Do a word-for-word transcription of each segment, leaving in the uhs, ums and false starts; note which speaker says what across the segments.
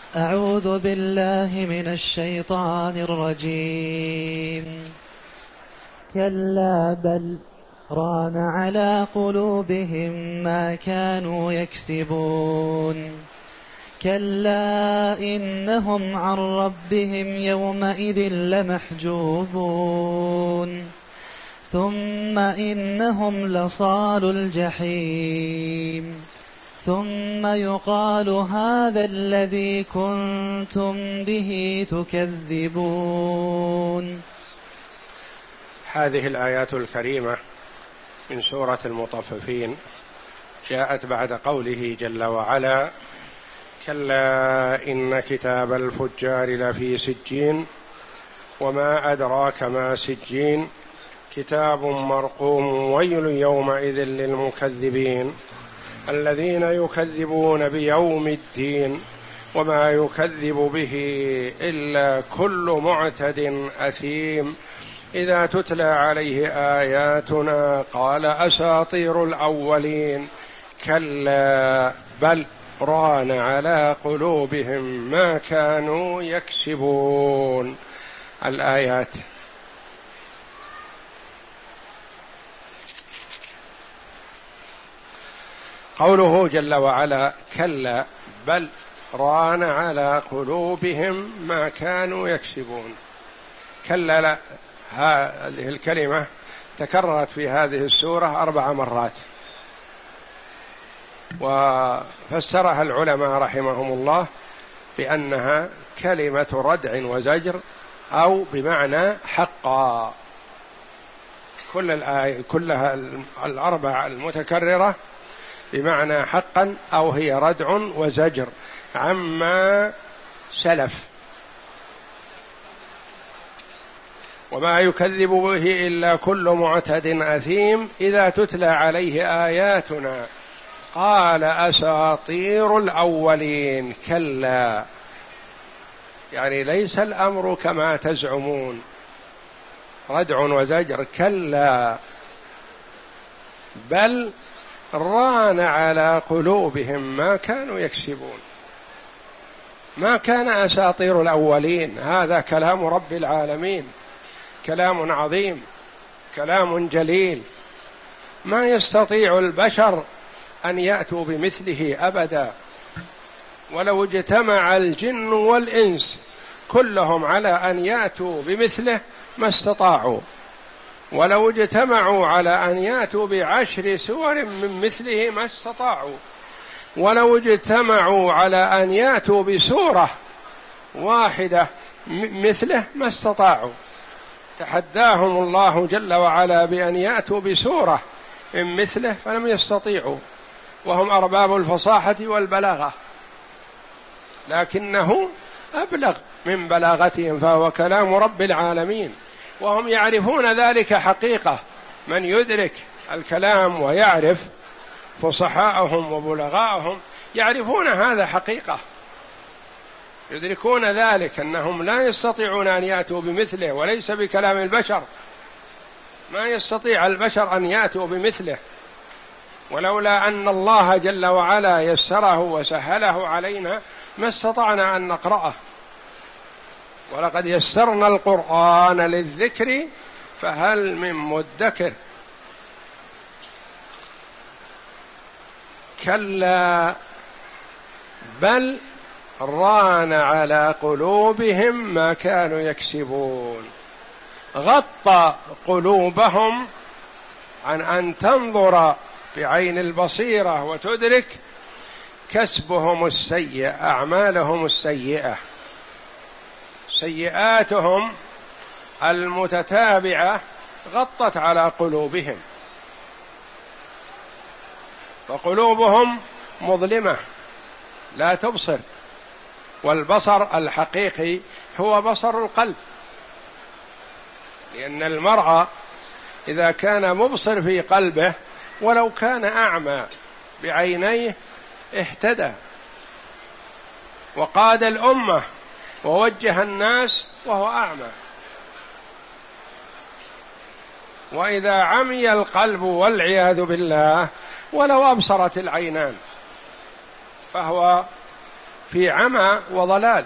Speaker 1: أعوذ بالله من الشيطان الرجيم. كلا بل ران على قلوبهم ما كانوا يكسبون. كلا إنهم عن ربهم يومئذ لمحجوبون ثم إنهم لصالو الجحيم ثم يقال هذا الذي كنتم به تكذبون.
Speaker 2: هذه الآيات الكريمة من سورة المطففين جاءت بعد قوله جل وعلا: كلا إن كتاب الفجار لفي سجين وما أدراك ما سجين كتاب مرقوم ويل يومئذ للمكذبين الذين يكذبون بيوم الدين وما يكذب به إلا كل معتد أثيم إذا تتلى عليه آياتنا قال أساطير الأولين كلا بل ران على قلوبهم ما كانوا يكسبون. الآيات. قوله جل وعلا: كلا بل ران على قلوبهم ما كانوا يكسبون. كلا لا، هذه الكلمة تكررت في هذه السورة أربع مرات، وفسرها العلماء رحمهم الله بأنها كلمة ردع وزجر أو بمعنى حقا. كل الآية كلها الأربع المتكررة بمعنى حقا أو هي ردع وزجر عما سلف. وما يكذب به إلا كل معتد أثيم إذا تتلى عليه آياتنا قال أساطير الأولين. كلا يعني ليس الأمر كما تزعمون، ردع وزجر. كلا بل ران على قلوبهم ما كانوا يكسبون. ما كان أساطير الأولين، هذا كلام رب العالمين، كلام عظيم، كلام جليل، ما يستطيع البشر أن يأتوا بمثله أبدا، ولو اجتمع الجن والإنس كلهم على أن يأتوا بمثله ما استطاعوا، ولو اجتمعوا على أن يأتوا بعشر سور من مثله ما استطاعوا، ولو اجتمعوا على أن يأتوا بسورة واحدة مثله ما استطاعوا. تحداهم الله جل وعلا بأن يأتوا بسورة من مثله فلم يستطيعوا، وهم أرباب الفصاحة والبلاغة، لكنه أبلغ من بلاغتهم، فهو كلام رب العالمين، وهم يعرفون ذلك حقيقة. من يدرك الكلام ويعرف فصحاءهم وبلغاءهم يعرفون هذا حقيقة، يدركون ذلك أنهم لا يستطيعون أن يأتوا بمثله، وليس بكلام البشر، ما يستطيع البشر أن يأتوا بمثله، ولولا أن الله جل وعلا يسره وسهله علينا ما استطعنا أن نقرأه. ولقد يسرنا القرآن للذكر فهل من مدكر. كلا بل ران على قلوبهم ما كانوا يكسبون. غطى قلوبهم عن أن تنظر بعين البصيرة وتدرك كسبهم السيء، أعمالهم السيئة، سيئاتهم المتتابعة غطت على قلوبهم، وقلوبهم مظلمة لا تبصر، والبصر الحقيقي هو بصر القلب، لأن المرء إذا كان مبصر في قلبه ولو كان أعمى بعينيه اهتدى وقاد الأمة ووجه الناس وهو أعمى. وإذا عمي القلب والعياذ بالله ولو أبصرت العينان فهو في عمى وضلال.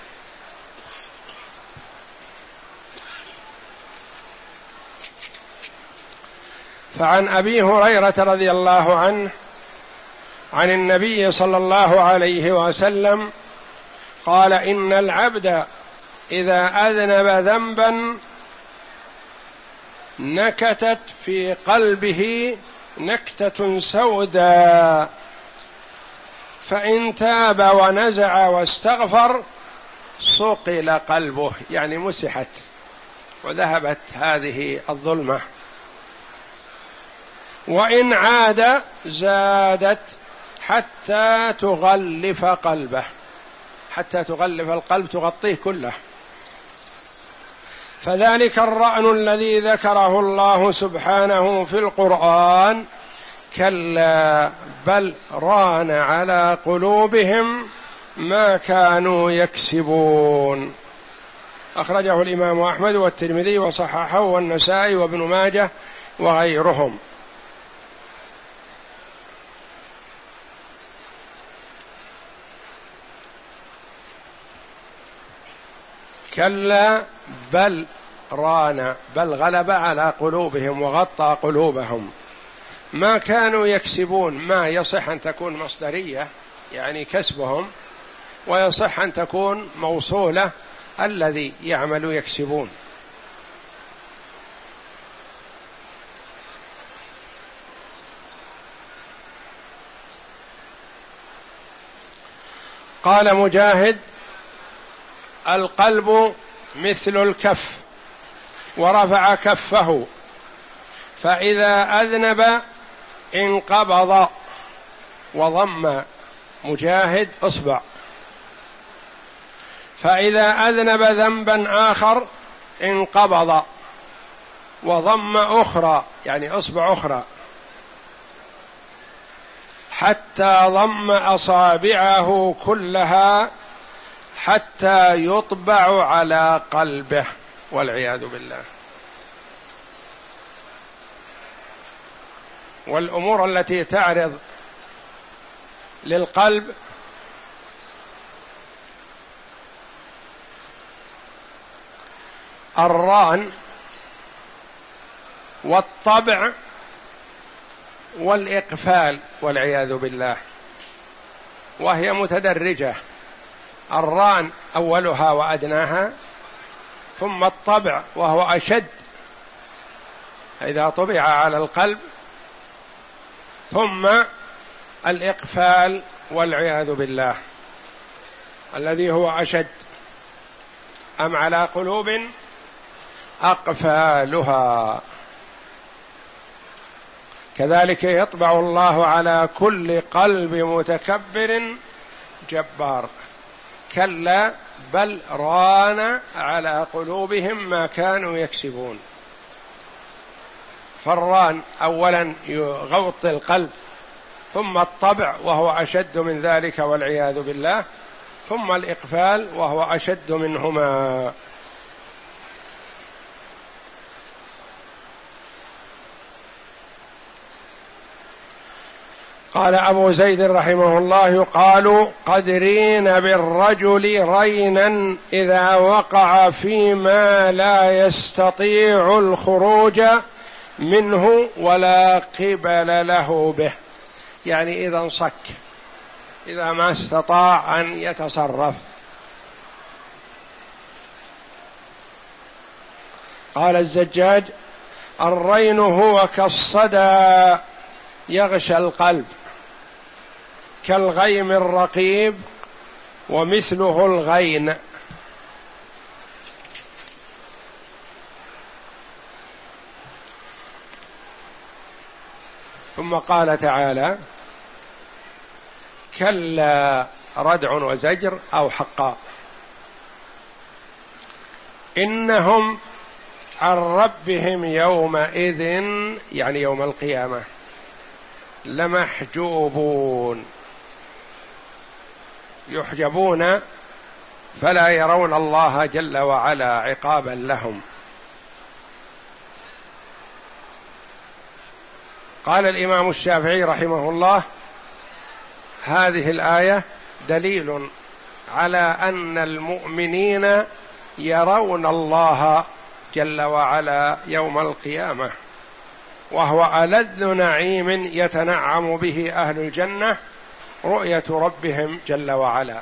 Speaker 2: فعن أبي هريرة رضي الله عنه عن النبي صلى الله عليه وسلم قال: إن العبد إذا أذنب ذنبا نكتت في قلبه نكتة سوداء فإن تاب ونزع واستغفر صقل قلبه، يعني مسحت وذهبت هذه الظلمة، وإن عاد زادت حتى تغلف قلبه، حتى تغلف القلب تغطيه كله. فذلك الرأن الذي ذكره الله سبحانه في القرآن كلا بل ران على قلوبهم ما كانوا يكسبون. أخرجه الإمام أحمد والترمذي وصححه والنسائي وابن ماجه وغيرهم. كلا بل ران، بل غلب على قلوبهم وغطى قلوبهم ما كانوا يكسبون. ما يصح أن تكون مصدرية يعني كسبهم، ويصح أن تكون موصولة الذي يعمل يكسبون. قال مجاهد: القلب مثل الكف، ورفع كفه، فإذا أذنب انقبض، وضم مجاهد إصبع، فإذا أذنب ذنبا آخر انقبض وضم أخرى، يعني إصبع أخرى، حتى ضم أصابعه كلها حتى يطبع على قلبه، والعياذ بالله. والأمور التي تعرض للقلب الران والطبع والإقفال، والعياذ بالله، وهي متدرجة. الران أولها وأدناها، ثم الطبع وهو أشد إذا طبع على القلب، ثم الإقفال والعياذ بالله الذي هو أشد. أم على قلوب أقفالها. كذلك يطبع الله على كل قلب متكبر جبار. كلا بل ران على قلوبهم ما كانوا يكسبون. فالران أولا يغوط القلب، ثم الطبع وهو أشد من ذلك والعياذ بالله، ثم الإقفال وهو أشد منهما. قال أبو زيد رحمه الله: يقال قد رين بالرجل رينا إذا وقع فيما لا يستطيع الخروج منه ولا قبل له به، يعني إذا انصك، إذا ما استطاع أن يتصرف. قال الزجاج: الرين هو كالصدى يغشى القلب، كالغيم الرقيب، ومثله الغين. ثم قال تعالى: كلا ردع وزجر أو حقا، إنهم عن ربهم يومئذ، يعني يوم القيامة، لمحجوبون، يحجبون فلا يرون الله جل وعلا عقابا لهم. قال الإمام الشافعي رحمه الله: هذه الآية دليل على أن المؤمنين يرون الله جل وعلا يوم القيامة، وهو ألذ نعيم يتنعم به أهل الجنة، رؤية ربهم جل وعلا.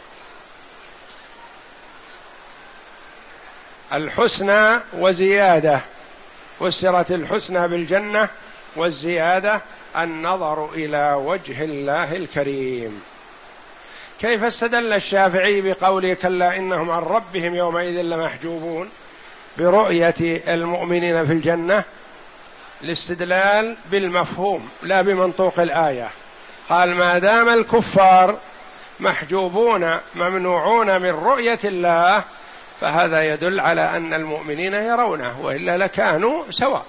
Speaker 2: الحسنى وزيادة، فسرت الحسنى بالجنة، والزيادة النظر إلى وجه الله الكريم. كيف استدل الشافعي بقوله كلا إنهم عن ربهم يومئذ لمحجوبون برؤية المؤمنين في الجنة؟ الاستدلال بالمفهوم لا بمنطوق الآية. قال ما دام الكفار محجوبون ممنوعون من رؤية الله، فهذا يدل على أن المؤمنين يرونه، وإلا لكانوا سواء.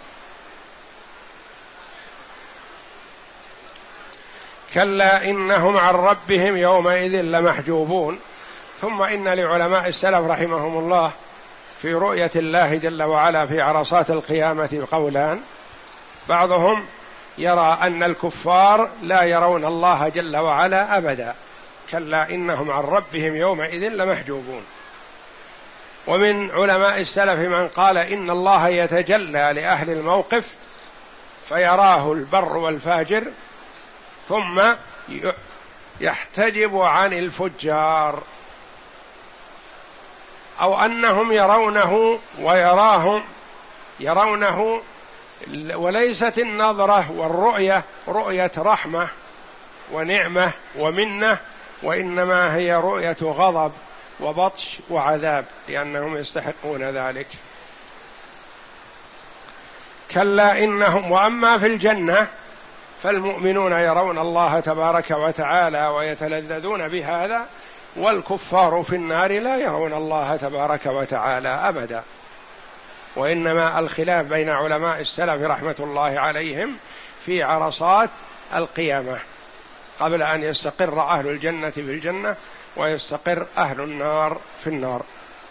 Speaker 2: كلا إنهم عن ربهم يومئذ لمحجوبون. ثم إن لعلماء السلف رحمهم الله في رؤية الله جل وعلا في عرصات القيامة قولان: بعضهم يرى أن الكفار لا يرون الله جل وعلا أبدا، كلا إنهم عن ربهم يومئذ لمحجوبون. ومن علماء السلف من قال إن الله يتجلى لأهل الموقف فيراه البر والفاجر، ثم يحتجب عن الفجار، أو أنهم يرونه ويراهم يرونه، وليست النظرة والرؤية رؤية رحمة ونعمة ومنة، وإنما هي رؤية غضب وبطش وعذاب، لأنهم يستحقون ذلك. كلا إنهم، وأما في الجنة فالمؤمنون يرون الله تبارك وتعالى ويتلذذون بهذا، والكفار في النار لا يرون الله تبارك وتعالى أبدا. وإنما الخلاف بين علماء السلف رحمة الله عليهم في عرصات القيامة قبل أن يستقر أهل الجنة في الجنة ويستقر أهل النار في النار.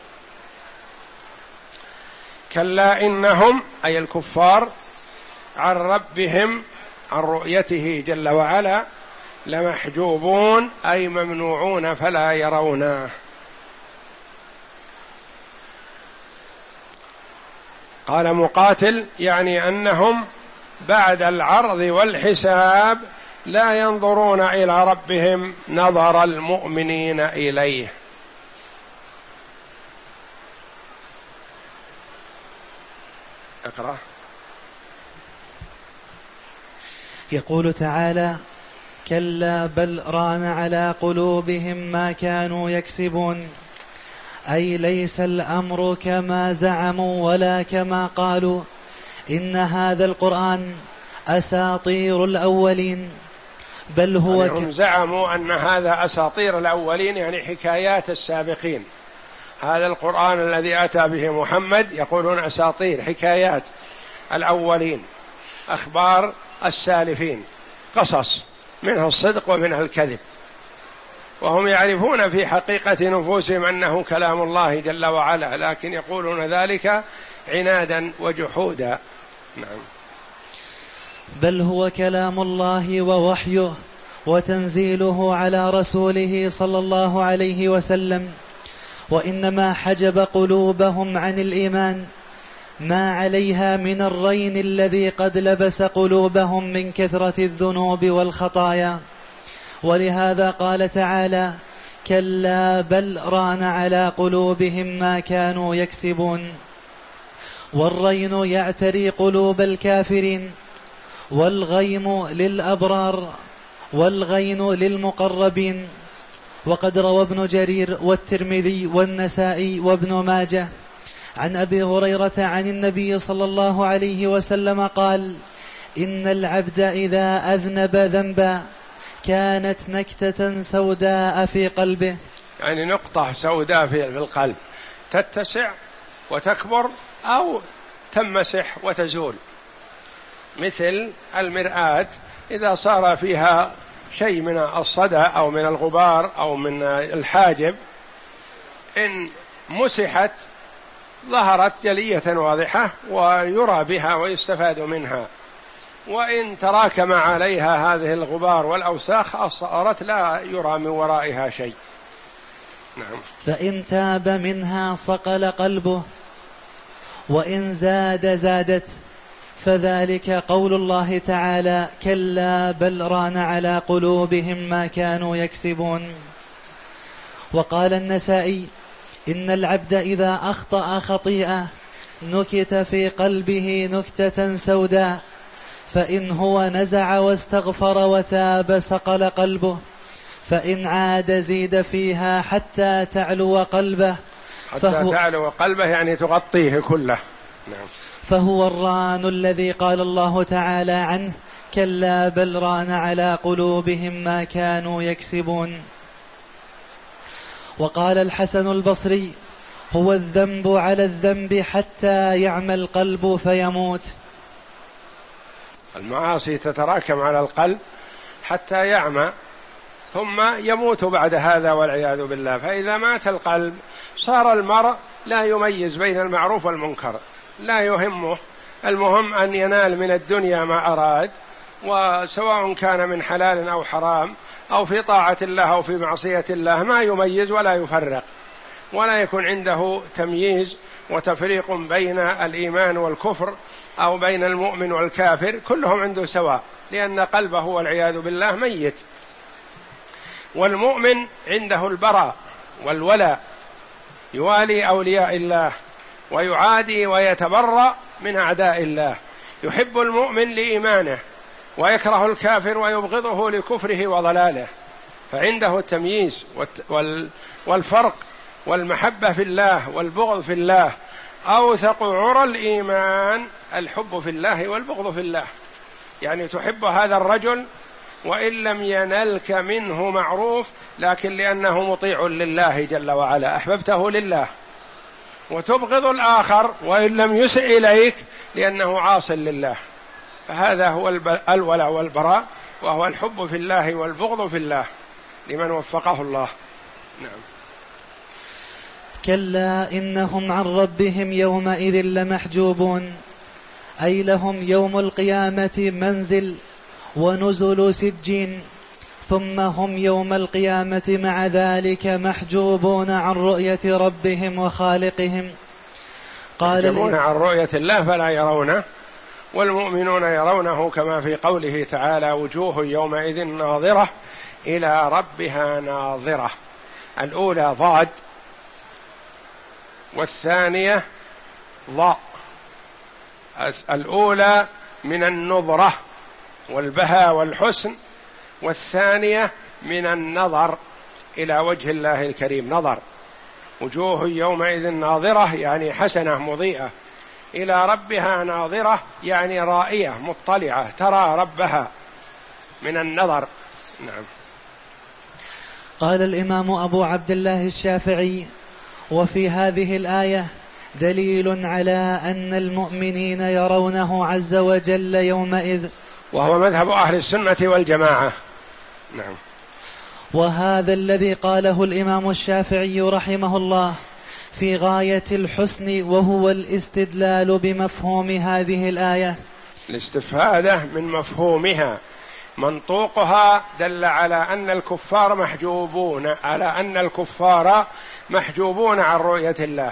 Speaker 2: كلا إنهم أي الكفار عن ربهم، عن رؤيته جل وعلا، لمحجوبون أي ممنوعون فلا يرونه. قال مقاتل يعني أنهم بعد العرض والحساب لا ينظرون إلى ربهم نظر المؤمنين إليه. اقرأ.
Speaker 1: يقول تعالى: كلا بل ران على قلوبهم ما كانوا يكسبون، أي ليس الأمر كما زعموا ولا كما قالوا، إن هذا القرآن أساطير الأولين، بل هو
Speaker 2: يعني هم زعموا أن هذا أساطير الأولين، يعني حكايات السابقين. هذا القرآن الذي أتى به محمد يقولون أساطير، حكايات الأولين، أخبار السالفين، قصص منها الصدق ومنها الكذب، وهم يعرفون في حقيقة نفوسهم أنه كلام الله جل وعلا، لكن يقولون ذلك عنادا وجحودا. نعم.
Speaker 1: بل هو كلام الله ووحيه وتنزيله على رسوله صلى الله عليه وسلم، وإنما حجب قلوبهم عن الإيمان ما عليها من الرين الذي قد لبس قلوبهم من كثرة الذنوب والخطايا. ولهذا قال تعالى: كلا بل ران على قلوبهم ما كانوا يكسبون. والرين يعتري قلوب الكافرين، والغيم للأبرار، والغين للمقربين. وقد روى ابن جرير والترمذي والنسائي وابن ماجه عن أبي هريرة عن النبي صلى الله عليه وسلم قال: إن العبد إذا أذنب ذنبا كانت نكتة سوداء في قلبه،
Speaker 2: يعني نقطة سوداء في القلب تتسع وتكبر أو تمسح وتزول، مثل المرآة إذا صار فيها شيء من الصدى أو من الغبار أو من الحاجب، إن مسحت ظهرت جلية واضحة ويرى بها ويستفاد منها، وإن تراكم عليها هذه الغبار والأوساخ صارت لا يرى من ورائها شيء. نعم.
Speaker 1: فإن تاب منها صقل قلبه، وإن زاد زادت، فذلك قول الله تعالى: كلا بل ران على قلوبهم ما كانوا يكسبون. وقال النسائي: إن العبد إذا أخطأ خطيئة نكت في قلبه نكتة سوداء، فإن هو نزع واستغفر وتاب صقل قلبه، فإن عاد زيد فيها حتى تعلو قلبه،
Speaker 2: حتى تعلو قلبه يعني تغطيه كله. نعم.
Speaker 1: فهو الران الذي قال الله تعالى عنه: كلا بل ران على قلوبهم ما كانوا يكسبون. وقال الحسن البصري: هو الذنب على الذنب حتى يعمى القلب فيموت.
Speaker 2: المعاصي تتراكم على القلب حتى يعمى ثم يموت بعد هذا والعياذ بالله. فإذا مات القلب صار المرء لا يميز بين المعروف والمنكر، لا يهمه، المهم أن ينال من الدنيا ما أراد، وسواء كان من حلال أو حرام أو في طاعة الله أو في معصية الله، ما يميز ولا يفرق، ولا يكون عنده تمييز وتفريق بين الإيمان والكفر أو بين المؤمن والكافر، كلهم عنده سواء، لأن قلبه والعياذ بالله ميت. والمؤمن عنده البراء والولاء، يوالي أولياء الله ويعادي ويتبرأ من أعداء الله، يحب المؤمن لإيمانه ويكره الكافر ويبغضه لكفره وضلاله، فعنده التمييز والفرق والمحبة في الله والبغض في الله. أوثق عرى الإيمان الحب في الله والبغض في الله، يعني تحب هذا الرجل وإن لم ينلك منه معروف، لكن لأنه مطيع لله جل وعلا أحببته لله، وتبغض الآخر وإن لم يسع إليك لأنه عاص لله. فهذا هو الولاء والبراء، وهو الحب في الله والبغض في الله لمن وفقه الله. نعم.
Speaker 1: كلا إنهم عن ربهم يومئذ لمحجوبون، أي لهم يوم القيامة منزل ونزل سجين، ثم هم يوم القيامة مع ذلك محجوبون عن رؤية ربهم وخالقهم.
Speaker 2: قال محجوبون عن رؤية الله فلا يرونه، والمؤمنون يرونه، كما في قوله تعالى: وجوه يومئذ ناظرة إلى ربها ناظرة. الأولى ضاد والثانية ضاء. الأولى من النظرة والبهاء والحسن، والثانية من النظر إلى وجه الله الكريم. نظر وجوه يومئذ ناظرة يعني حسنة مضيئة، إلى ربها ناظرة يعني رائية مطلعة ترى ربها من النظر. نعم.
Speaker 1: قال الإمام أبو عبد الله الشافعي: وفي هذه الآية دليل على أن المؤمنين يرونه عز وجل يومئذ،
Speaker 2: وهو مذهب أهل السنة والجماعة. نعم.
Speaker 1: وهذا الذي قاله الإمام الشافعي رحمه الله في غاية الحسن، وهو الاستدلال بمفهوم هذه الآية،
Speaker 2: الاستفادة من مفهومها. منطوقها دل على أن الكفار محجوبون، على أن الكفار محجوبون عن رؤية الله،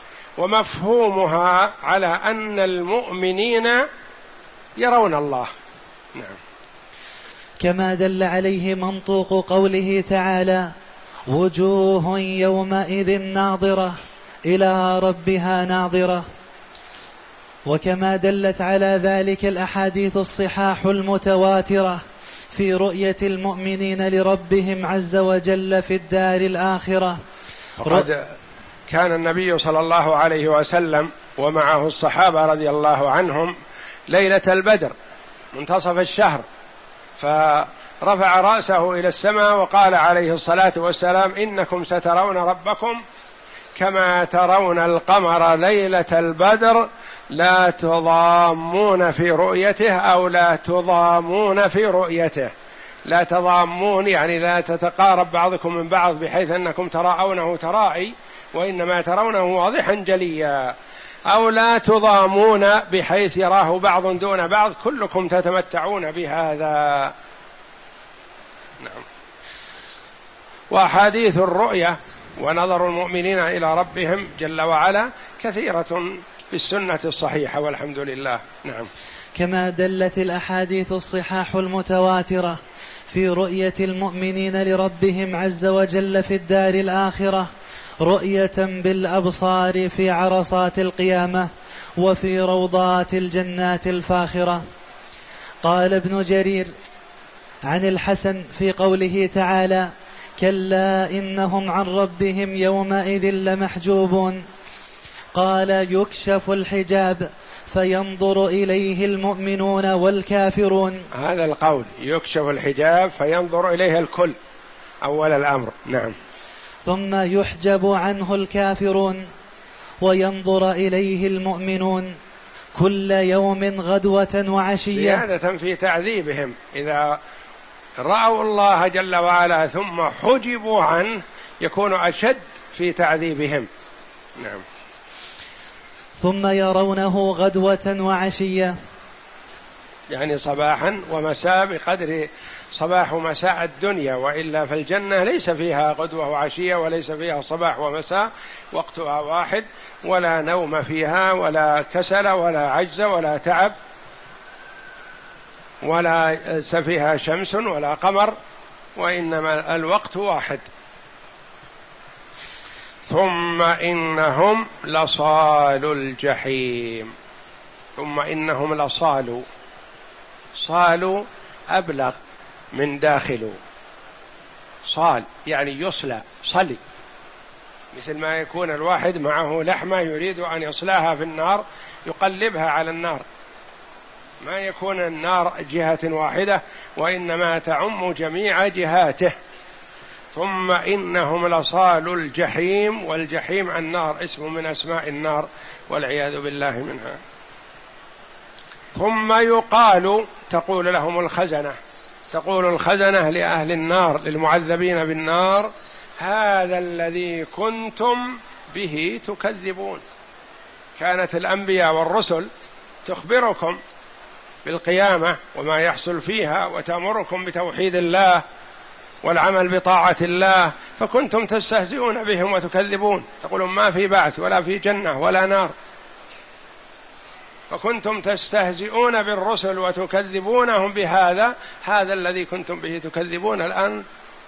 Speaker 2: ومفهومها على أن المؤمنين يرون الله. نعم.
Speaker 1: كما دل عليه منطوق قوله تعالى: وجوه يومئذ ناظرة إلى ربها ناظرة. وكما دلت على ذلك الأحاديث الصحاح المتواترة في رؤية المؤمنين لربهم عز وجل في الدار الآخرة.
Speaker 2: وقد كان النبي صلى الله عليه وسلم ومعه الصحابة رضي الله عنهم ليلة البدر منتصف الشهر، فرفع رأسه إلى السماء وقال عليه الصلاة والسلام: إنكم سترون ربكم كما ترون القمر ليلة البدر لا تضامون في رؤيته، أو لا تضامون في رؤيته. لا تضامون يعني لا تتقارب بعضكم من بعض بحيث أنكم تراءونه ترائي، وإنما ترونه واضحا جليا. أو لا تضامون بحيث يراه بعض دون بعض، كلكم تتمتعون بهذا. نعم. وأحاديث الرؤية ونظر المؤمنين إلى ربهم جل وعلا كثيرة في السنة الصحيحة والحمد لله. نعم.
Speaker 1: كما دلت الأحاديث الصحاح المتواترة في رؤية المؤمنين لربهم عز وجل في الدار الآخرة رؤية بالأبصار في عرصات القيامة وفي روضات الجنات الفاخرة. قال ابن جرير عن الحسن في قوله تعالى: كلا إنهم عن ربهم يومئذ لمحجوبون، قال: يكشف الحجاب فينظر إليه المؤمنون والكافرون.
Speaker 2: هذا القول يكشف الحجاب فينظر إليه الكل أول الأمر. نعم.
Speaker 1: ثم يحجب عنه الكافرون وينظر إليه المؤمنون كل يوم غدوة وعشية،
Speaker 2: زيادة في تعذيبهم إذا رأوا الله جل وعلا ثم حجبوا عنه يكون أشد في تعذيبهم. نعم.
Speaker 1: ثم يرونه غدوة وعشية،
Speaker 2: يعني صباحا ومساء بقدر صباح ومساء الدنيا، وإلا فالجنة ليس فيها غدوة وعشية وليس فيها صباح ومساء، وقتها واحد، ولا نوم فيها ولا كسل ولا عجز ولا تعب، ولا فيها شمس ولا قمر، وإنما الوقت واحد. ثم إنهم لصالوا الجحيم. ثم إنهم لصالوا، صالوا أبلغ من داخلوا، صال يعني يصلى، صلي، مثل ما يكون الواحد معه لحمة يريد أن يصلاها في النار يقلبها على النار، ما يكون النار جهة واحدة وإنما تعم جميع جهاته. ثم إنهم لصالوا الجحيم، والجحيم النار، اسم من أسماء النار والعياذ بالله منها. ثم يقال، تقول لهم الخزنة، تقول الخزنة لأهل النار للمعذبين بالنار: هذا الذي كنتم به تكذبون. كانت الأنبياء والرسل تخبركم بالقيامة وما يحصل فيها وتأمركم بتوحيد الله والعمل بطاعة الله، فكنتم تستهزئون بهم وتكذبون، تقولون ما في بعث ولا في جنة ولا نار، فكنتم تستهزئون بالرسل وتكذبونهم بهذا، هذا الذي كنتم به تكذبون الآن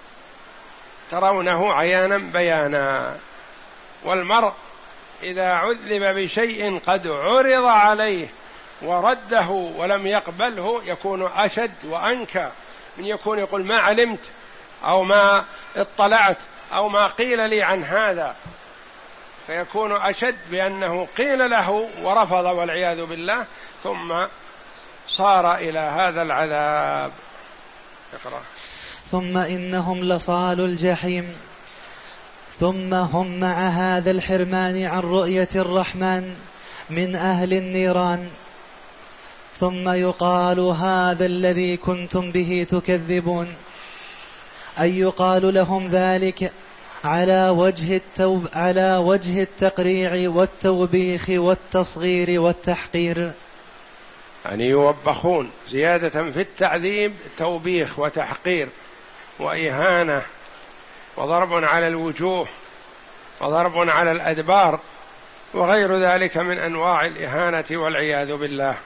Speaker 2: ترونه عيانا بيانا. والمرء إذا عذب بشيء قد عرض عليه ورده ولم يقبله يكون أشد وأنكى من يكون يقول ما علمت أو ما اطلعت أو ما قيل لي عن هذا، فيكون أشد بأنه قيل له ورفض والعياذ بالله ثم صار إلى هذا العذاب. اقرأ.
Speaker 1: ثم إنهم لصالوا الجحيم، ثم هم مع هذا الحرمان عن رؤية الرحمن من أهل النيران. ثم يقال: هذا الذي كنتم به تكذبون، أي يقال لهم ذلك على وجه التوب على وجه التقريع والتوبيخ والتصغير والتحقير،
Speaker 2: يعني يوبخون زيادة في التعذيب، توبيخ وتحقير وإهانة وضرب على الوجوه وضرب على الأدبار وغير ذلك من أنواع الإهانة والعياذ بالله.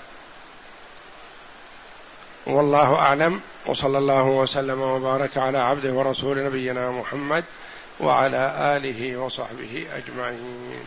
Speaker 2: والله أعلم، وصلى الله وسلم وبارك على عبده ورسول نبينا محمد وعلى آله وصحبه أجمعين.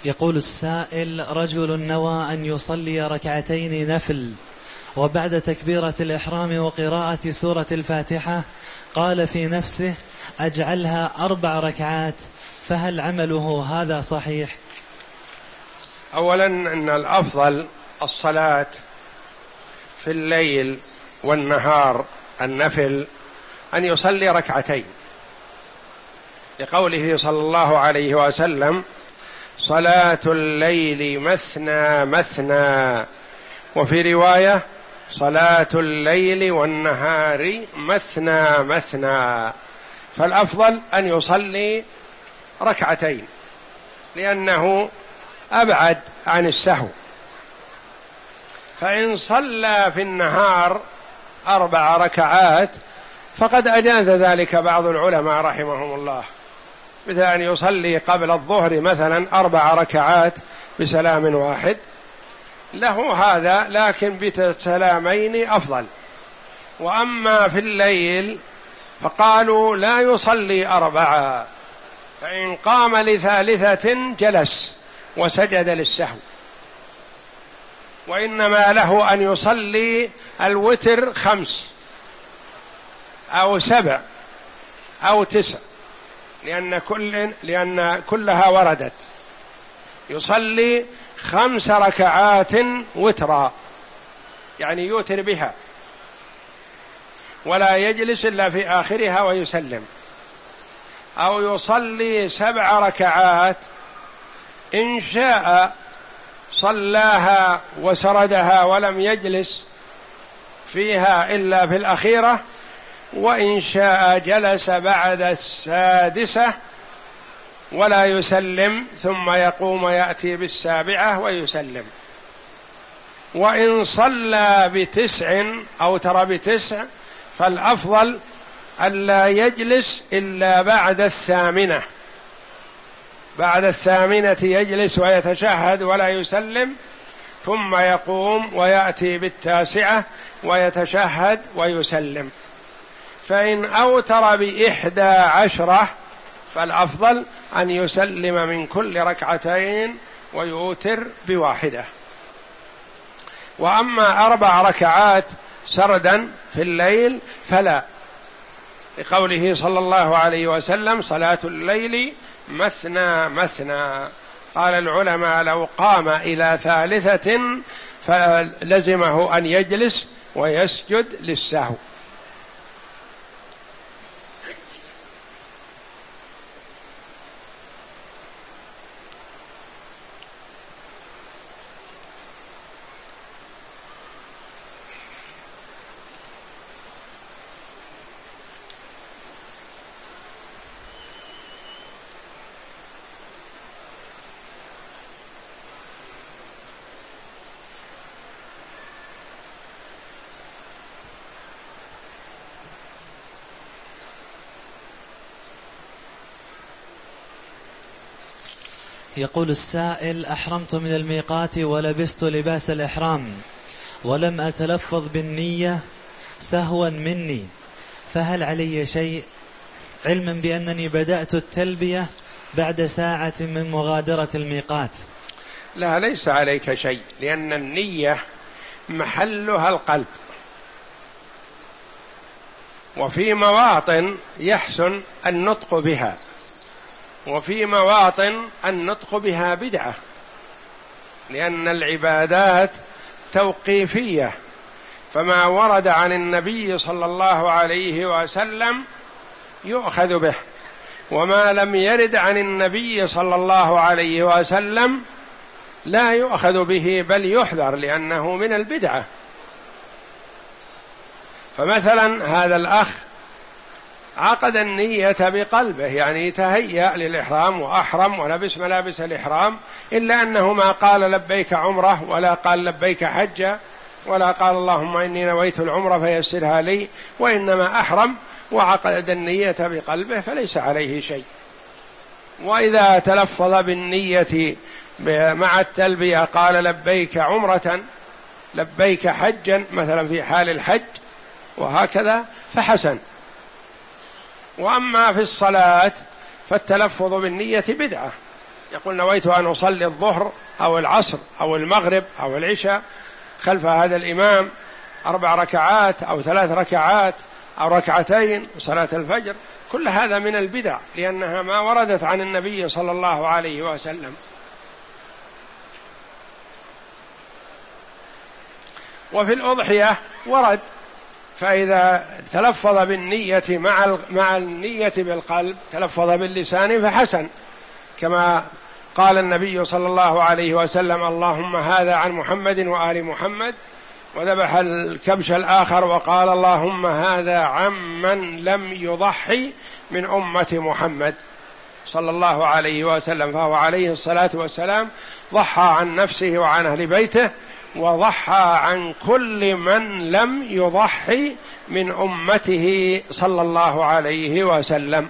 Speaker 1: يقول السائل: رجل نوى أن يصلي ركعتين نفل، وبعد تكبيرة الإحرام وقراءة سورة الفاتحة قال في نفسه: أجعلها أربع ركعات، فهل عمله هذا صحيح؟
Speaker 2: أولا أن الأفضل الصلاة في الليل والنهار النفل أن يصلي ركعتين، لقوله صلى الله عليه وسلم: صلاة الليل مثنى مثنى، وفي رواية: صلاة الليل والنهار مثنى مثنى. فالأفضل أن يصلي ركعتين لأنه أبعد عن السهو. فإن صلى في النهار أربع ركعات فقد أجاز ذلك بعض العلماء رحمهم الله، مثل أن يصلي قبل الظهر مثلا أربع ركعات بسلام واحد، له هذا، لكن بسلامين أفضل. وأما في الليل فقالوا لا يصلي أربعة، فإن قام لثالثة جلس وسجد للسهو، وإنما له أن يصلي الوتر خمس أو سبع أو تسع، لأن كل لأن كلها وردت. يصلي خمس ركعات وترا، يعني يوتر بها، ولا يجلس إلا في آخرها ويسلم. أو يصلي سبع ركعات، إن شاء صلاها وسردها ولم يجلس فيها إلا في الأخيرة، وإن شاء جلس بعد السادسة ولا يسلم، ثم يقوم ويأتي بالسابعة ويسلم. وإن صلى بتسع أو ترى بتسع فالأفضل ألا يجلس إلا بعد الثامنة، بعد الثامنة يجلس ويتشهد ولا يسلم، ثم يقوم ويأتي بالتاسعة ويتشهد ويسلم. فإن أوتر بإحدى عشرة فالأفضل أن يسلم من كل ركعتين ويوتر بواحدة. وأما أربع ركعات سردا في الليل فلا، لقوله صلى الله عليه وسلم: صلاة الليل مثنى مثنى. قال العلماء: لو قام إلى ثالثة فلزمه أن يجلس ويسجد للسهو.
Speaker 1: يقول السائل: أحرمت من الميقات ولبست لباس الإحرام ولم أتلفظ بالنية سهوا مني، فهل علي شيء، علما بأنني بدأت التلبية بعد ساعة من مغادرة الميقات؟
Speaker 2: لا، ليس عليك شيء، لأن النية محلها القلب، وفي مواطن يحسن النطق بها، وفي مواطن النطق بها بدعة، لأن العبادات توقيفية، فما ورد عن النبي صلى الله عليه وسلم يؤخذ به، وما لم يرد عن النبي صلى الله عليه وسلم لا يؤخذ به بل يحذر، لأنه من البدعة. فمثلا هذا الأخ عقد النية بقلبه، يعني تهيأ للإحرام وأحرم ولبس ملابس الإحرام، إلا أنه ما قال لبيك عمرة ولا قال لبيك حجة ولا قال اللهم إني نويت العمرة فيسرها لي، وإنما أحرم وعقد النية بقلبه فليس عليه شيء. وإذا تلفظ بالنية مع التلبية قال لبيك عمرة لبيك حجا مثلا في حال الحج وهكذا فحسن. وأما في الصلاة فالتلفظ بالنية بدعة، يقول نويت أن أصلي الظهر أو العصر أو المغرب أو العشاء خلف هذا الإمام أربع ركعات أو ثلاث ركعات أو ركعتين صلاة الفجر، كل هذا من البدع لأنها ما وردت عن النبي صلى الله عليه وسلم. وفي الأضحية ورد، فإذا تلفظ بالنية مع مع النية بالقلب تلفظ باللسان فحسن، كما قال النبي صلى الله عليه وسلم اللهم هذا عن محمد وآل محمد، وذبح الكبش الآخر وقال اللهم هذا عمن لم يضحي من أمة محمد صلى الله عليه وسلم. فهو عليه الصلاة والسلام ضحى عن نفسه وعن أهل بيته، وضحى عن كل من لم يضحي من أمته صلى الله عليه وسلم.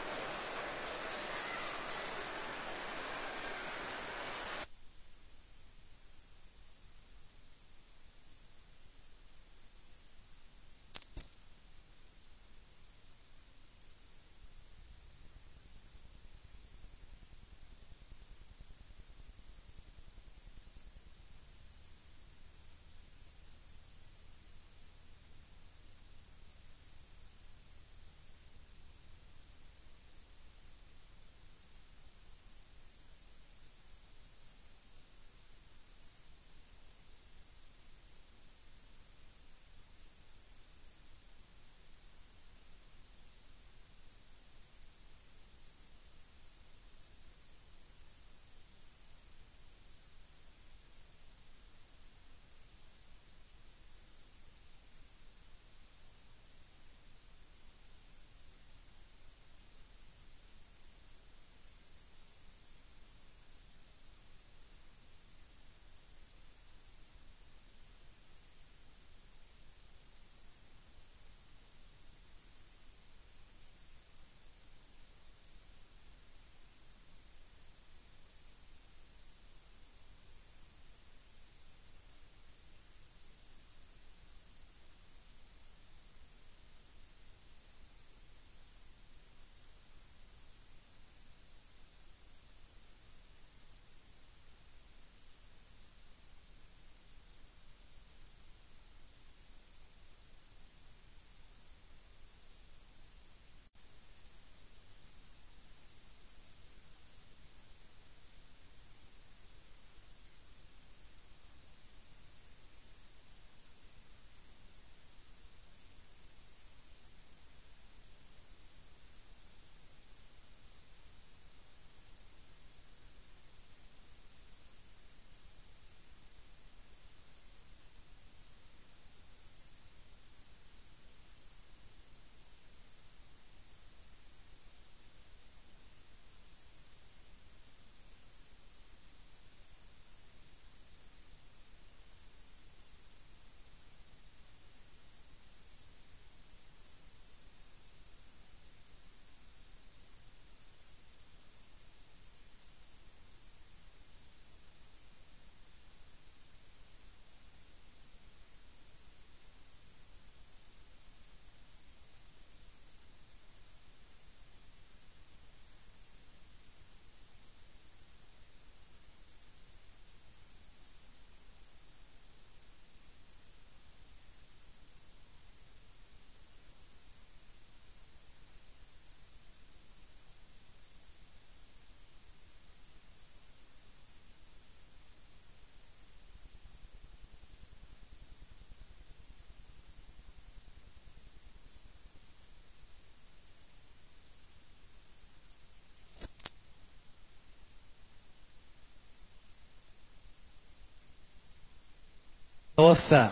Speaker 1: توفى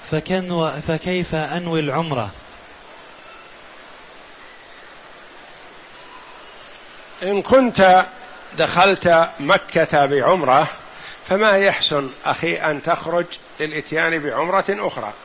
Speaker 1: فكن فكيف أنوي العمرة؟
Speaker 2: إن كنت دخلت مكة بعمرة فما يحسن أخي أن تخرج للإتيان بعمرة أخرى،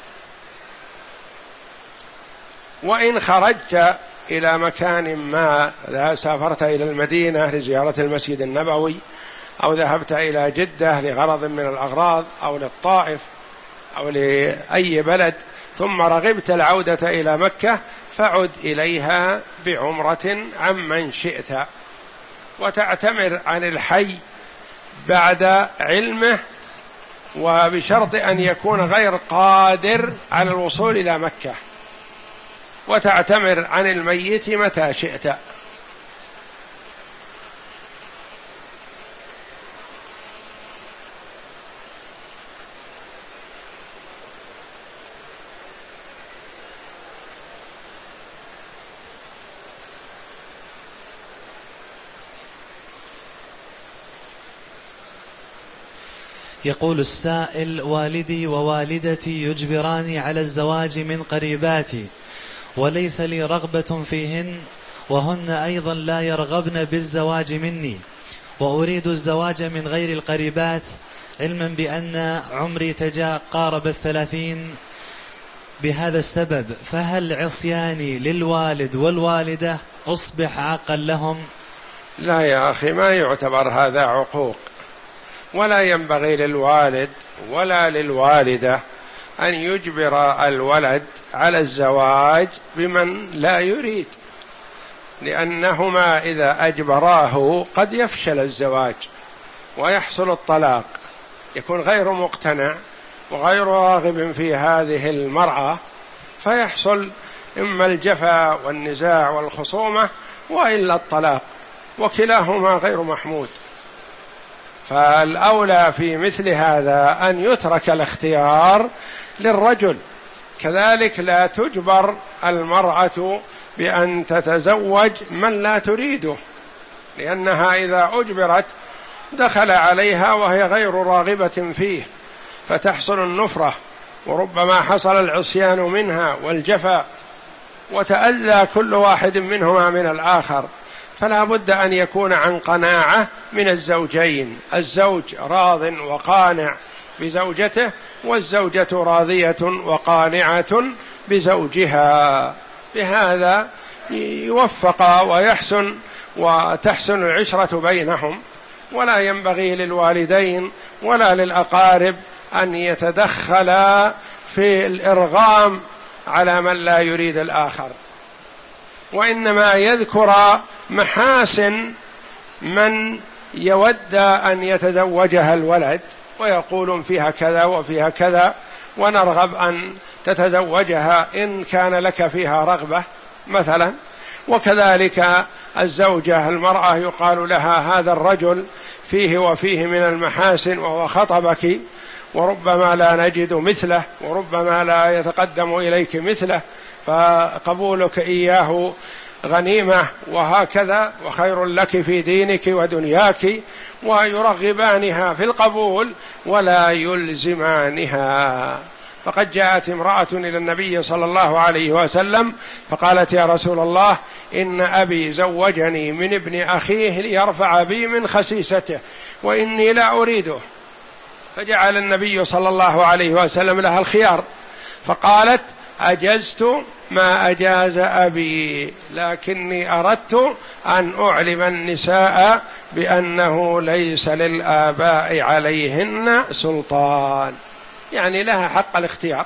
Speaker 2: وإن خرجت إلى مكان ما، إذا سافرت إلى المدينة لزيارة المسجد النبوي أو ذهبت إلى جدة لغرض من الأغراض أو للطائف أو لأي بلد ثم رغبت العودة إلى مكة، فعد إليها بعمرة عمن شئت، وتعتمر عن الحي بعد علمه، وبشرط أن يكون غير قادر على الوصول إلى مكة، وتعتمر عن الميت متى شئت.
Speaker 1: يقول السائل: والدي ووالدتي يجبراني على الزواج من قريباتي، وليس لي رغبة فيهن، وهن أيضا لا يرغبن بالزواج مني، وأريد الزواج من غير القريبات، علما بأن عمري تجا قارب الثلاثين بهذا السبب، فهل عصياني للوالد والوالدة أصبح عاقا لهم؟
Speaker 2: لا يا أخي، ما يعتبر هذا عقوق، ولا ينبغي للوالد ولا للوالدة أن يجبر الولد على الزواج بمن لا يريد، لأنهما إذا أجبراه قد يفشل الزواج ويحصل الطلاق، يكون غير مقتنع وغير راغب في هذه المرأة، فيحصل إما الجفا والنزاع والخصومة وإلا الطلاق، وكلاهما غير محمود. فالأولى في مثل هذا أن يترك الاختيار للرجل. كذلك لا تجبر المرأة بأن تتزوج من لا تريده، لأنها إذا أجبرت دخل عليها وهي غير راغبة فيه، فتحصل النفرة، وربما حصل العصيان منها والجفا، وتأذى كل واحد منهما من الآخر. فلا بد أن يكون عن قناعة من الزوجين، الزوج راض وقانع بزوجته، والزوجة راضية وقانعة بزوجها، بهذا يوفق ويحسن وتحسن العشرة بينهم. ولا ينبغي للوالدين ولا للأقارب أن يتدخلا في الإرغام على من لا يريد الآخر، وإنما يذكر محاسن من يود أن يتزوجها الولد، ويقولون فيها كذا وفيها كذا، ونرغب أن تتزوجها إن كان لك فيها رغبة مثلا. وكذلك الزوجة المرأة يقال لها هذا الرجل فيه وفيه من المحاسن وهو خطبك، وربما لا نجد مثله، وربما لا يتقدم إليك مثله، فقبولك إياه غنيمة، وهكذا، وخير لك في دينك ودنياك، ويرغبانها في القبول ولا يلزمانها. فقد جاءت امرأة إلى النبي صلى الله عليه وسلم فقالت: يا رسول الله، إن أبي زوجني من ابن أخيه ليرفع بي من خسيسته، وإني لا أريده. فجعل النبي صلى الله عليه وسلم لها الخيار، فقالت: أجزت ما أجاز أبي، لكني أردت أن أعلم النساء بأنه ليس للآباء عليهن سلطان، يعني لها حق الاختيار.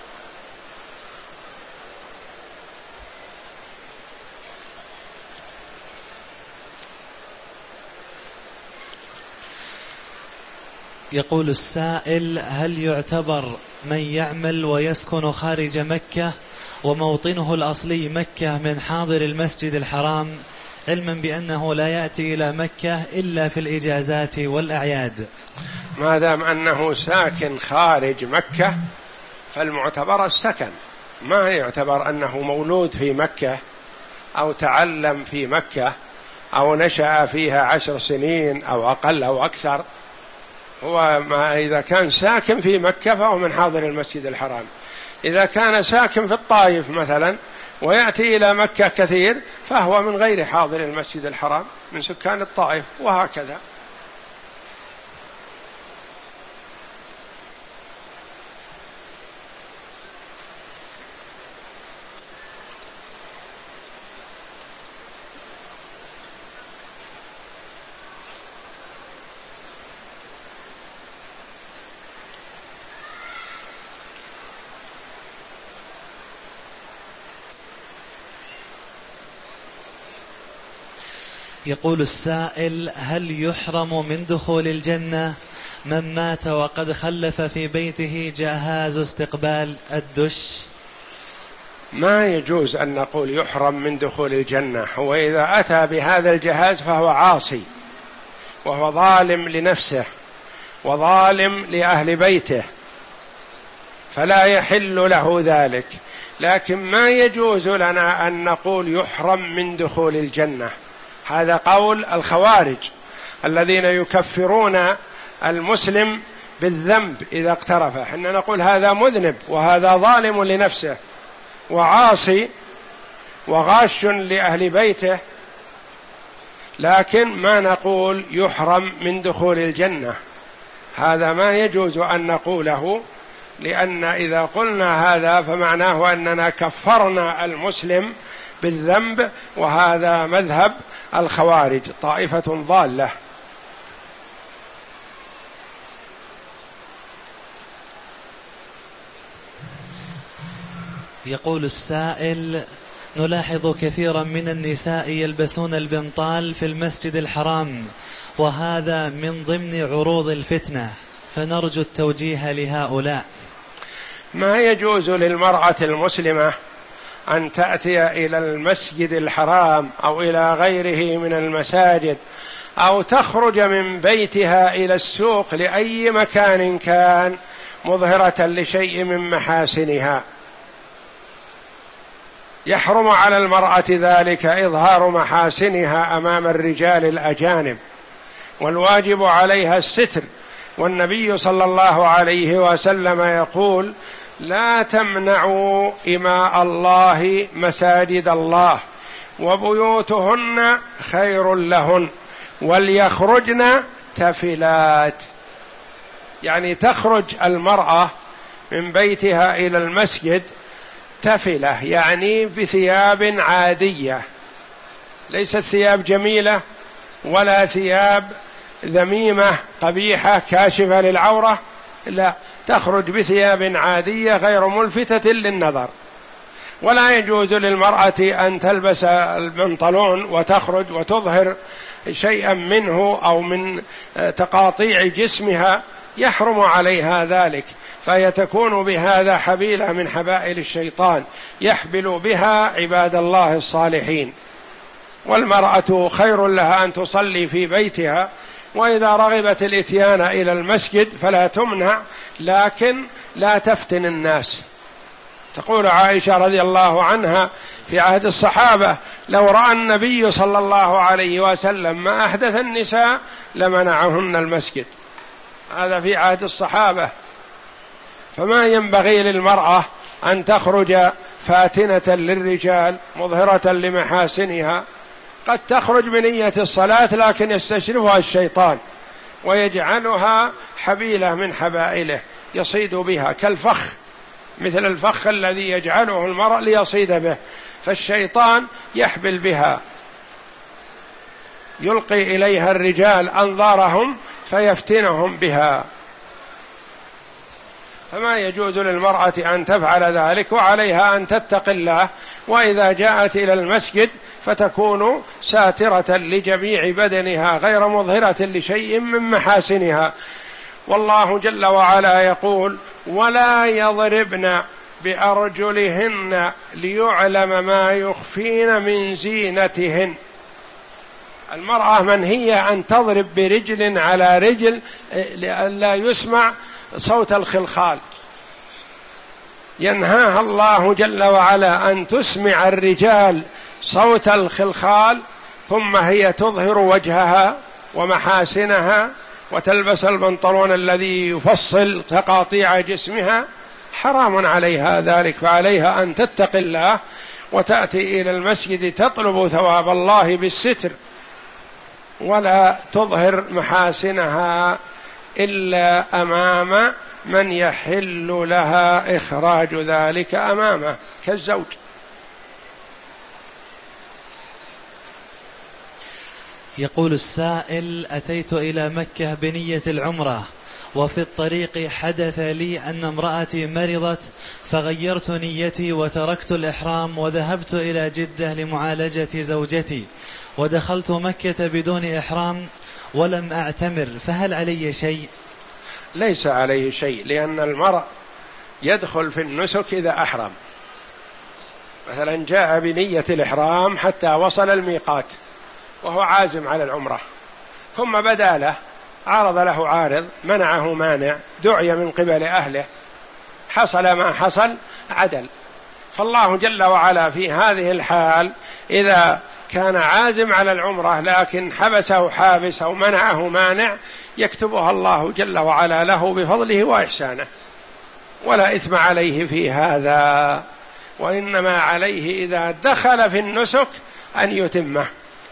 Speaker 1: يقول السائل: هل يعتبر من يعمل ويسكن خارج مكة وموطنه الأصلي مكة من حاضر المسجد الحرام، علما بأنه لا يأتي إلى مكة إلا في الإجازات والأعياد؟
Speaker 2: ما دام أنه ساكن خارج مكة فالمعتبر السكن، ما يعتبر أنه مولود في مكة أو تعلم في مكة أو نشأ فيها عشر سنين أو أقل أو أكثر. هو ما إذا كان ساكن في مكة فهو من حاضر المسجد الحرام. إذا كان ساكن في الطائف مثلا ويأتي إلى مكة كثير فهو من غير حاضر المسجد الحرام، من سكان الطائف، وهكذا.
Speaker 1: يقول السائل: هل يحرم من دخول الجنة من مات وقد خلف في بيته جهاز استقبال الدش؟
Speaker 2: ما يجوز أن نقول يحرم من دخول الجنة، هو إذا أتى بهذا الجهاز فهو عاصي وهو ظالم لنفسه وظالم لأهل بيته، فلا يحل له ذلك. لكن ما يجوز لنا أن نقول يحرم من دخول الجنة، هذا قول الخوارج الذين يكفرون المسلم بالذنب إذا اقترفه. حنا نقول هذا مذنب وهذا ظالم لنفسه وعاصي وغاش لأهل بيته، لكن ما نقول يحرم من دخول الجنة، هذا ما يجوز أن نقوله، لأن إذا قلنا هذا فمعناه أننا كفرنا المسلم بالذنب، وهذا مذهب الخوارج طائفة ضالة.
Speaker 1: يقول السائل: نلاحظ كثيرا من النساء يلبسون البنطال في المسجد الحرام، وهذا من ضمن عروض الفتنة، فنرجو التوجيه لهؤلاء.
Speaker 2: ما يجوز للمرأة المسلمة أن تأتي إلى المسجد الحرام أو إلى غيره من المساجد، أو تخرج من بيتها إلى السوق لأي مكان كان مظهرة لشيء من محاسنها. يحرم على المرأة ذلك إظهار محاسنها أمام الرجال الأجانب، والواجب عليها الستر. والنبي صلى الله عليه وسلم يقول: لا تمنعوا إماء الله مساجد الله، وبيوتهن خير لهن وليخرجن تفلات. يعني تخرج المرأة من بيتها إلى المسجد تفلة، يعني بثياب عادية، ليست ثياب جميلة ولا ثياب ذميمة قبيحة كاشفة للعورة، لا، تخرج بثياب عادية غير ملفتة للنظر. ولا يجوز للمرأة أن تلبس البنطلون وتخرج وتظهر شيئا منه أو من تقاطيع جسمها، يحرم عليها ذلك، فهي تكون بهذا حبيلة من حبائل الشيطان يحبل بها عباد الله الصالحين. والمرأة خير لها أن تصلي في بيتها، وإذا رغبت الإتيان إلى المسجد فلا تمنع، لكن لا تفتن الناس. تقول عائشة رضي الله عنها في عهد الصحابة: لو رأى النبي صلى الله عليه وسلم ما أحدث النساء لمنعهن المسجد. هذا في عهد الصحابة. فما ينبغي للمرأة أن تخرج فاتنة للرجال مظهرة لمحاسنها. قد تخرج بنية الصلاة لكن يستشرفها الشيطان ويجعلها حبيلة من حبائله يصيد بها، كالفخ، مثل الفخ الذي يجعله المرء ليصيد به، فالشيطان يحبل بها، يلقي إليها الرجال أنظارهم فيفتنهم بها. فما يجوز للمرأة أن تفعل ذلك، وعليها أن تتقي الله، وإذا جاءت إلى المسجد فتكون ساترة لجميع بدنها غير مظهرة لشيء من محاسنها. والله جل وعلا يقول: ولا يضربن بأرجلهن ليعلم ما يخفين من زينتهن. المرأة منهية أن تضرب برجل على رجل لئلا يسمع صوت الخلخال. ينهاها الله جل وعلا أن تسمع الرجال صوت الخلخال، ثم هي تظهر وجهها ومحاسنها وتلبس البنطلون الذي يفصل تقاطيع جسمها، حرام عليها ذلك. فعليها أن تتقي الله وتأتي إلى المسجد تطلب ثواب الله بالستر، ولا تظهر محاسنها إلا أمام من يحل لها إخراج ذلك أمامه كالزوج.
Speaker 1: يقول السائل: أتيت إلى مكة بنية العمرة، وفي الطريق حدث لي أن امرأتي مرضت فغيرت نيتي وتركت الإحرام وذهبت إلى جدة لمعالجة زوجتي ودخلت مكة بدون إحرام ولم أعتمر، فهل علي شيء؟
Speaker 2: ليس عليه شيء، لأن المرء يدخل في النسك إذا أحرم. مثلا جاء بنية الإحرام حتى وصل الميقات وهو عازم على العمرة، ثم بدا له عارض له عارض منعه مانع، دعي من قبل أهله، حصل ما حصل، عدل. فالله جل وعلا في هذه الحال إذا كان عازم على العمرة لكن حبسه حابس أو منعه مانع يكتبها الله جل وعلا له بفضله وإحسانه، ولا إثم عليه في هذا، وإنما عليه إذا دخل في النسك أن يتمه.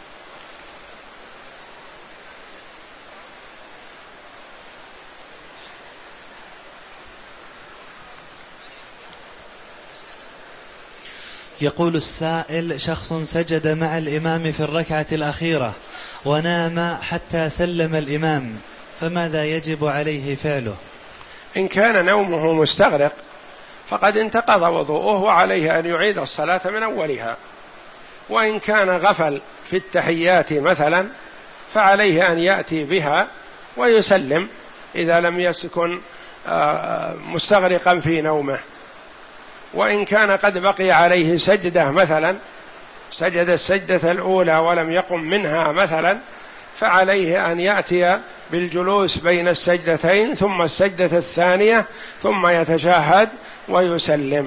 Speaker 1: يقول السائل: شخص سجد مع الإمام في الركعة الأخيرة ونام حتى سلم الإمام، فماذا يجب عليه فعله؟
Speaker 2: إن كان نومه مستغرق فقد انتقض وضوءه وعليه أن يعيد الصلاة من أولها، وإن كان غفل في التحيات مثلا فعليه أن يأتي بها ويسلم إذا لم يسكن مستغرقا في نومه. وإن كان قد بقي عليه سجدة مثلا سجد السجدة الأولى ولم يقم منها مثلا فعليه أن يأتي بالجلوس بين السجدتين ثم السجدة الثانية ثم يتشهد ويسلم.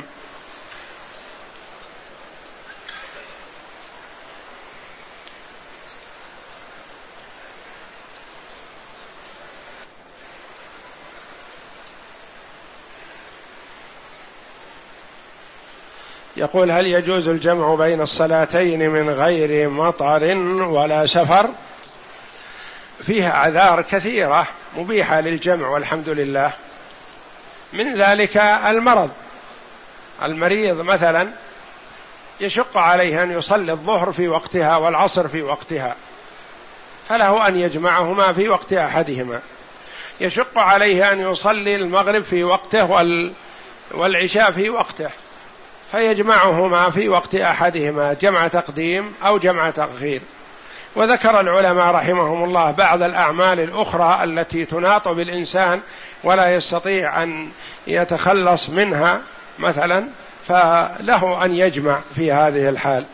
Speaker 2: يقول: هل يجوز الجمع بين الصلاتين من غير مطر ولا سفر؟ فيها أعذار كثيرة مبيحة للجمع والحمد لله، من ذلك المرض. المريض مثلا يشق عليه أن يصلي الظهر في وقتها والعصر في وقتها، فله أن يجمعهما في وقت أحدهما. يشق عليه أن يصلي المغرب في وقته والعشاء في وقته، فيجمعهما في وقت أحدهما جمع تقديم أو جمع تأخير. وذكر العلماء رحمهم الله بعض الأعمال الأخرى التي تناط بالإنسان ولا يستطيع أن يتخلص منها مثلا، فله أن يجمع في هذه الحال.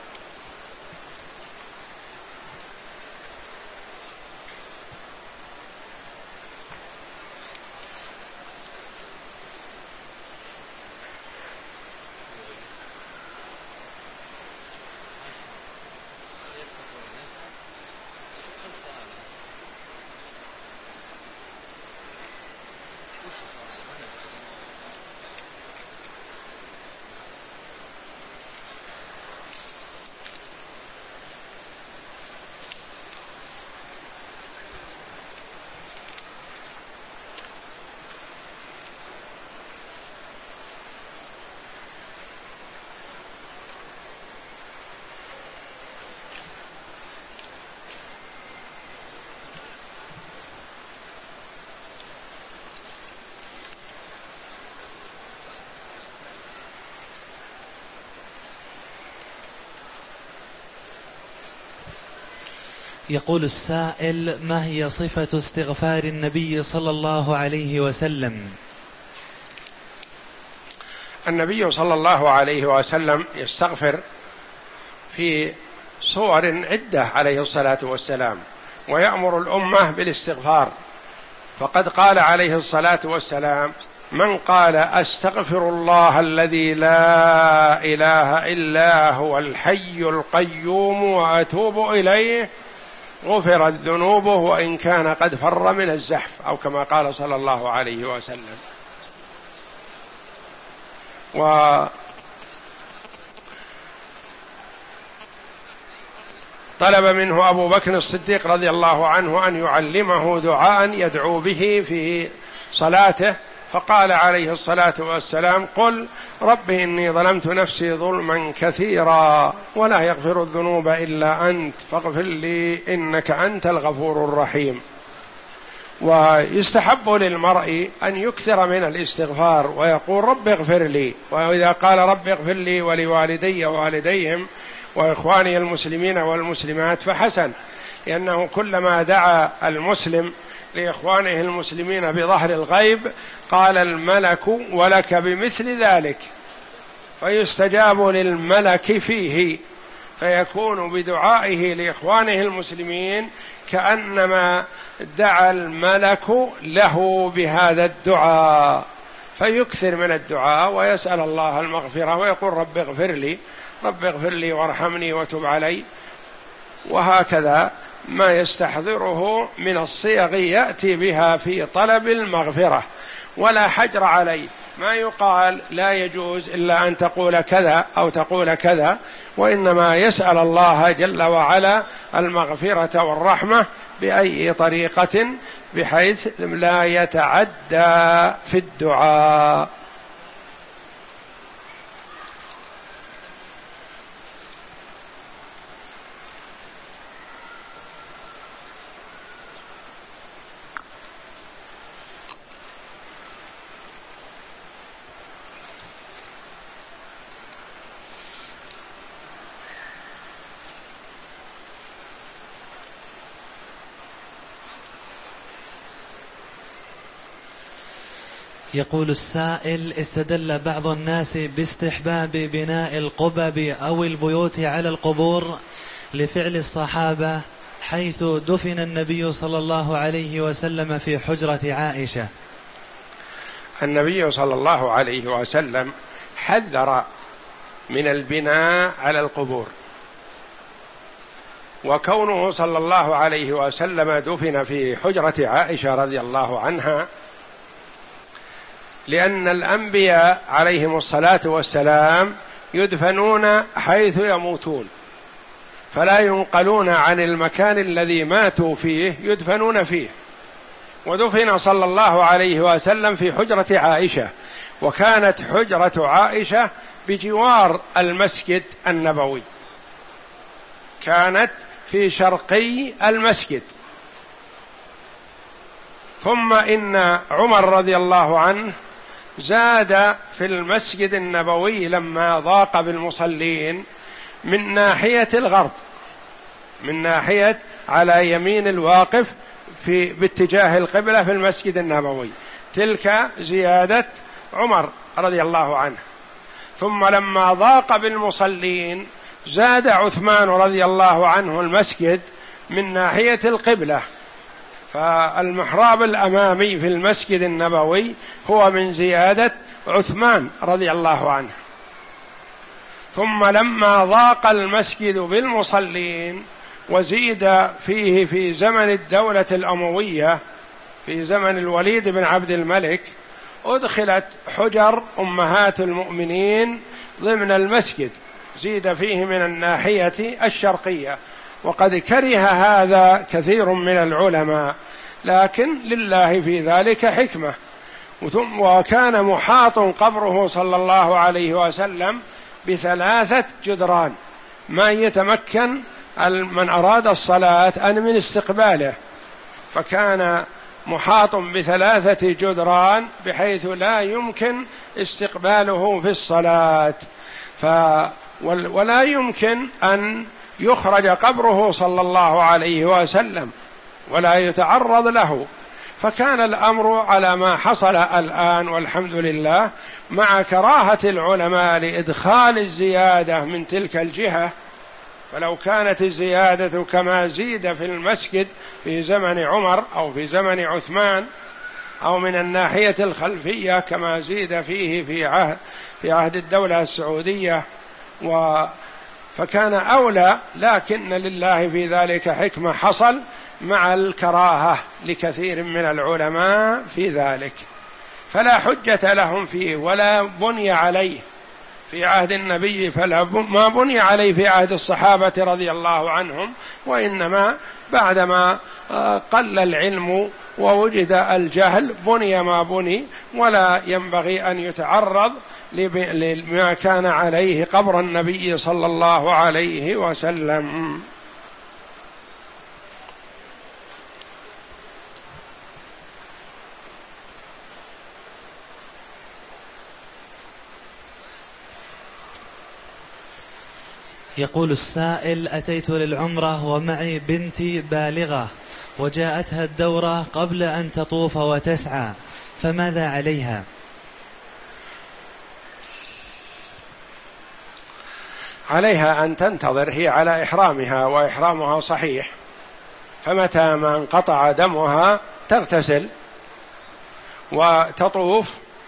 Speaker 1: يقول السائل: ما هي صفة استغفار النبي صلى الله عليه وسلم؟
Speaker 2: النبي صلى الله عليه وسلم يستغفر في صور عدة عليه الصلاة والسلام، ويأمر الأمة بالاستغفار، فقد قال عليه الصلاة والسلام: من قال أستغفر الله الذي لا إله إلا هو الحي القيوم وأتوب إليه غفرت ذنوبه وإن كان قد فر من الزحف، أو كما قال صلى الله عليه وسلم. وطلب منه أبو بكر الصديق رضي الله عنه أن يعلمه دعاء يدعو به في صلاته، فقال عليه الصلاة والسلام: قل رب إني ظلمت نفسي ظلما كثيرا ولا يغفر الذنوب إلا أنت فاغفر لي إنك أنت الغفور الرحيم. ويستحب للمرء أن يكثر من الاستغفار ويقول رب اغفر لي، وإذا قال رب اغفر لي ولوالدي ووالديهم وإخواني المسلمين والمسلمات فحسن، لأنه كلما دعا المسلم لإخوانه المسلمين بظهر الغيب قال الملك ولك بمثل ذلك، فيستجاب للملك فيه، فيكون بدعائه لإخوانه المسلمين كأنما دعا الملك له بهذا الدعاء، فيكثر من الدعاء ويسأل الله المغفرة ويقول رب اغفر لي رب اغفر لي وارحمني وتب علي، وهكذا ما يستحضره من الصيغ يأتي بها في طلب المغفرة، ولا حجر عليه، ما يقال لا يجوز إلا أن تقول كذا أو تقول كذا، وإنما يسأل الله جل وعلا المغفرة والرحمة بأي طريقة بحيث لا يتعدى في الدعاء.
Speaker 1: يقول السائل: استدل بعض الناس باستحباب بناء القبب أو البيوت على القبور لفعل الصحابة حيث دفن النبي صلى الله عليه وسلم في حجرة عائشة.
Speaker 2: النبي صلى الله عليه وسلم حذر من البناء على القبور، وكونه صلى الله عليه وسلم دفن في حجرة عائشة رضي الله عنها لأن الأنبياء عليهم الصلاة والسلام يدفنون حيث يموتون، فلا ينقلون عن المكان الذي ماتوا فيه، يدفنون فيه. ودفن صلى الله عليه وسلم في حجرة عائشة، وكانت حجرة عائشة بجوار المسجد النبوي، كانت في شرقي المسجد. ثم إن عمر رضي الله عنه زاد في المسجد النبوي لما ضاق بالمصلين من ناحية الغرب، من ناحية على يمين الواقف في باتجاه القبلة في المسجد النبوي، تلك زيادة عمر رضي الله عنه. ثم لما ضاق بالمصلين زاد عثمان رضي الله عنه المسجد من ناحية القبلة، فالمحراب الأمامي في المسجد النبوي هو من زيادة عثمان رضي الله عنه. ثم لما ضاق المسجد بالمصلين وزيد فيه في زمن الدولة الأموية في زمن الوليد بن عبد الملك أدخلت حجر أمهات المؤمنين ضمن المسجد، زيد فيه من الناحية الشرقية، وقد كره هذا كثير من العلماء، لكن لله في ذلك حكمة. وكان محاط قبره صلى الله عليه وسلم بثلاثة جدران ما يتمكن من أراد الصلاة أن من استقباله، فكان محاط بثلاثة جدران بحيث لا يمكن استقباله في الصلاة، ف ولا يمكن أن يخرج قبره صلى الله عليه وسلم ولا يتعرض له، فكان الأمر على ما حصل الآن والحمد لله، مع كراهة العلماء لإدخال الزيادة من تلك الجهة. فلو كانت الزيادة كما زيد في المسجد في زمن عمر أو في زمن عثمان أو من الناحية الخلفية كما زيد فيه في عهد في عهد الدولة السعودية و فكان أولى، لكن لله في ذلك حكمة حصل مع الكراهة لكثير من العلماء في ذلك، فلا حجة لهم فيه ولا بني عليه في عهد النبي، فلا ما بني عليه في عهد الصحابة رضي الله عنهم، وإنما بعدما قل العلم ووجد الجهل بني ما بني، ولا ينبغي أن يتعرض لما كان عليه قبر النبي صلى الله عليه وسلم.
Speaker 1: يقول السائل: أتيت للعمرة ومعي بنتي بالغة وجاءتها الدورة قبل أن تطوف وتسعى، فماذا عليها؟
Speaker 2: عليها أن تنتظر، هي على إحرامها وإحرامها صحيح، فمتى ما انقطع دمها تغتسل وتطوف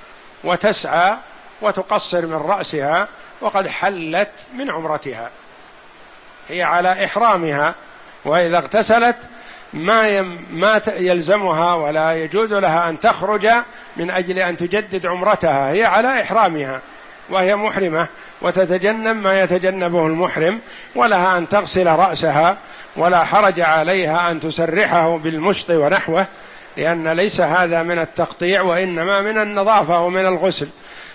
Speaker 2: وتسعى وتقصر من رأسها وقد حلت من عمرتها، هي على إحرامها. وإذا اغتسلت ما يم ما يلزمها ولا يجوز لها أن تخرج من أجل أن تجدد عمرتها، هي على إحرامها وهي محرمة وتتجنب ما يتجنبه المحرم، ولها أن تغسل رأسها ولا حرج عليها أن تسرحه بالمشط ونحوه، لأن ليس هذا من التقطيع وإنما من النظافة ومن الغسل،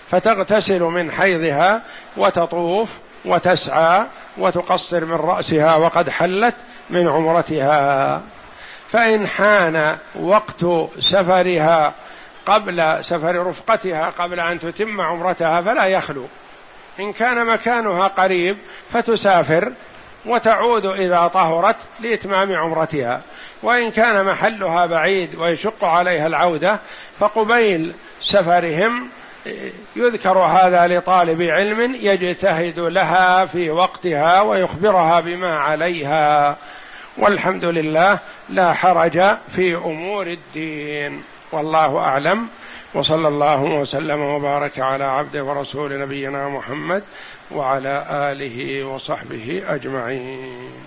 Speaker 2: فتغتسل من حيضها وتطوف وتسعى وتقصر من رأسها وقد حلت من عمرتها. فإن حان وقت سفرها قبل سفر رفقتها قبل أن تتم عمرتها فلا يخلو، إن كان مكانها قريب فتسافر وتعود إذا طهرت لإتمام عمرتها، وإن كان محلها بعيد ويشق عليها العودة فقبيل سفرهم يذكر هذا لطالب علم يجتهد لها في وقتها ويخبرها بما عليها، والحمد لله لا حرج في أمور الدين، والله أعلم. وصلى الله وسلم وبارك على عبده ورسول نبينا محمد وعلى آله وصحبه أجمعين.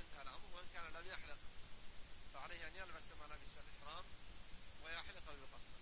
Speaker 3: فعليه أن يلبس ملابس الإحرام ويحلق ويقصر.